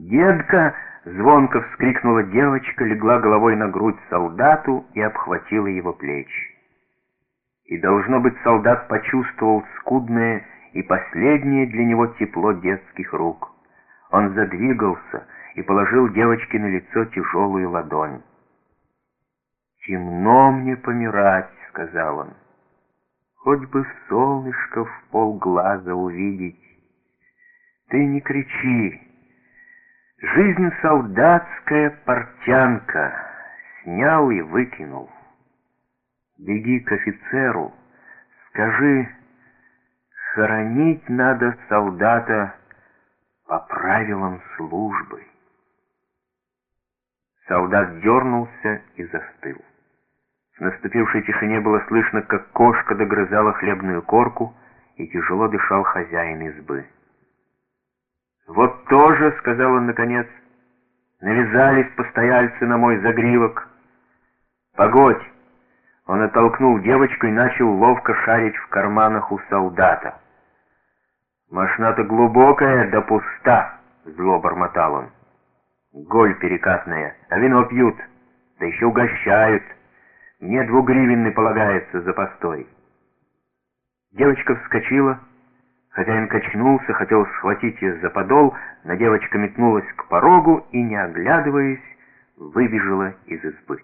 «Дедка!» — звонко вскрикнула девочка, легла головой на грудь солдату и обхватила его плечи. И, должно быть, солдат почувствовал скудное и последнее для него тепло детских рук. Он задвигался и положил девочке на лицо тяжелую ладонь. «Темно мне помирать», — сказал он. «Хоть бы солнышко в полглаза увидеть. Ты не кричи. Жизнь солдатская портянка. Снял и выкинул. Беги к офицеру, скажи, хоронить надо солдата по правилам службы». Солдат дернулся и застыл. В наступившей тишине было слышно, как кошка догрызала хлебную корку, и тяжело дышал хозяин избы. «Вот тоже, — сказал он наконец, — навязались постояльцы на мой загривок. Погодь!» Он оттолкнул девочку и начал ловко шарить в карманах у солдата. «Мошна-то глубокая да пуста!» — зло бормотал он. «Голь перекатная, а вино пьют, да еще угощают. Мне 2 гривенны полагается за постой». Девочка вскочила. Хозяин качнулся, хотел схватить ее за подол, но девочка метнулась к порогу и, не оглядываясь, выбежала из избы.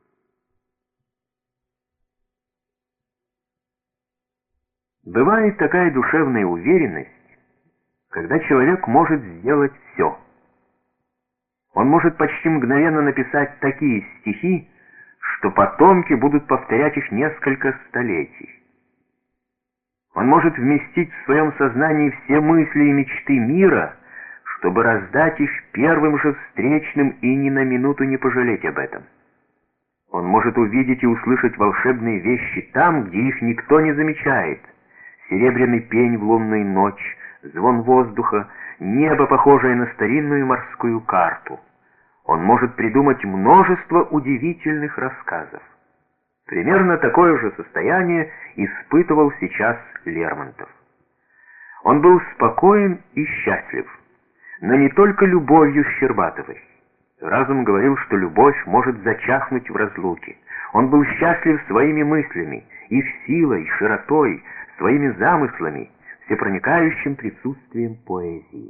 Бывает такая душевная уверенность, когда человек может сделать все. Он может почти мгновенно написать такие стихи, что потомки будут повторять их несколько столетий. Он может вместить в своем сознании все мысли и мечты мира, чтобы раздать их первым же встречным и ни на минуту не пожалеть об этом. Он может увидеть и услышать волшебные вещи там, где их никто не замечает. Серебряный пень в лунную ночь, звон воздуха, небо, похожее на старинную морскую карту. Он может придумать множество удивительных рассказов. Примерно такое же состояние испытывал сейчас Лермонтов. Он был спокоен и счастлив, но не только любовью Щербатовой. Разум говорил, что любовь может зачахнуть в разлуке. Он был счастлив своими мыслями, их силой, широтой, своими замыслами, всепроникающим присутствием поэзии.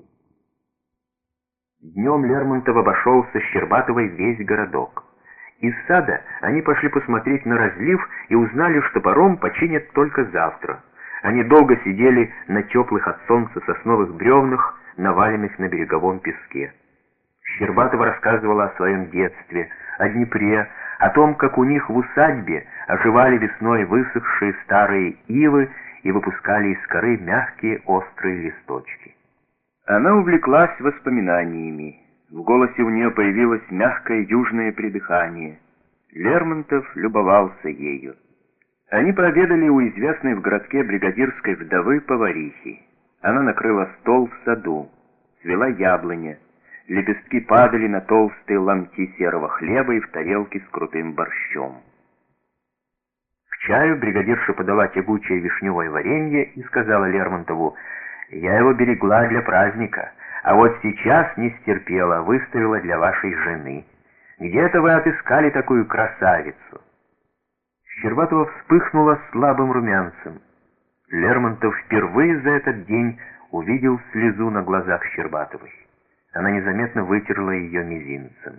Днем Лермонтов обошел со Щербатовой весь городок. Из сада они пошли посмотреть на разлив и узнали, что паром починят только завтра. Они долго сидели на теплых от солнца сосновых бревнах, наваленных на береговом песке. Щербатова рассказывала о своем детстве, о Днепре, о том, как у них в усадьбе оживали весной высохшие старые ивы и выпускали из коры мягкие острые листочки. Она увлеклась воспоминаниями. В голосе у нее появилось мягкое южное придыхание. Лермонтов любовался ею. Они пообедали у известной в городке бригадирской вдовы поварихи. Она накрыла стол в саду, цвела яблоня. Лепестки падали на толстые ломти серого хлеба и в тарелке с крутым борщом. К чаю бригадирша подала тягучее вишневое варенье и сказала Лермонтову: «Я его берегла для праздника, а вот сейчас не стерпела, выставила для вашей жены. Где-то вы отыскали такую красавицу». Щербатова вспыхнула слабым румянцем. Лермонтов впервые за этот день увидел слезу на глазах Щербатовой. Она незаметно вытерла ее мизинцем.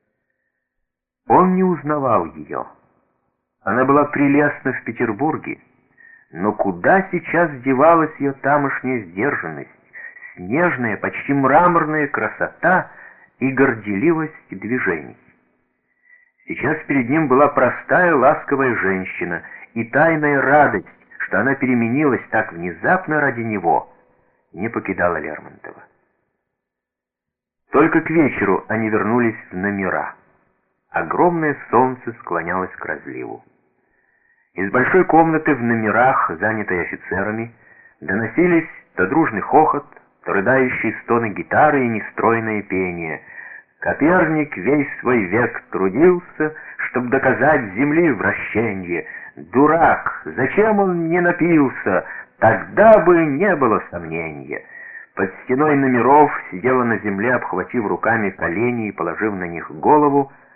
Он не узнавал ее. Она была прелестна в Петербурге, но куда сейчас девалась ее тамошняя сдержанность, снежная, почти мраморная красота и горделивость движений? Сейчас перед ним была простая, ласковая женщина, и тайная радость, что она переменилась так внезапно ради него, не покидала Лермонтова. Только к вечеру они вернулись в номера. Огромное солнце склонялось к разливу. Из большой комнаты в номерах, занятой офицерами, доносились то дружный хохот, то рыдающие стоны гитары и нестройное пение. Коперник весь свой век трудился, чтоб доказать земли вращенье. Дурак, зачем он не напился? Тогда бы не было сомнения. Под стеной номеров сидела на земле, обхватив руками колени и положив на них голову,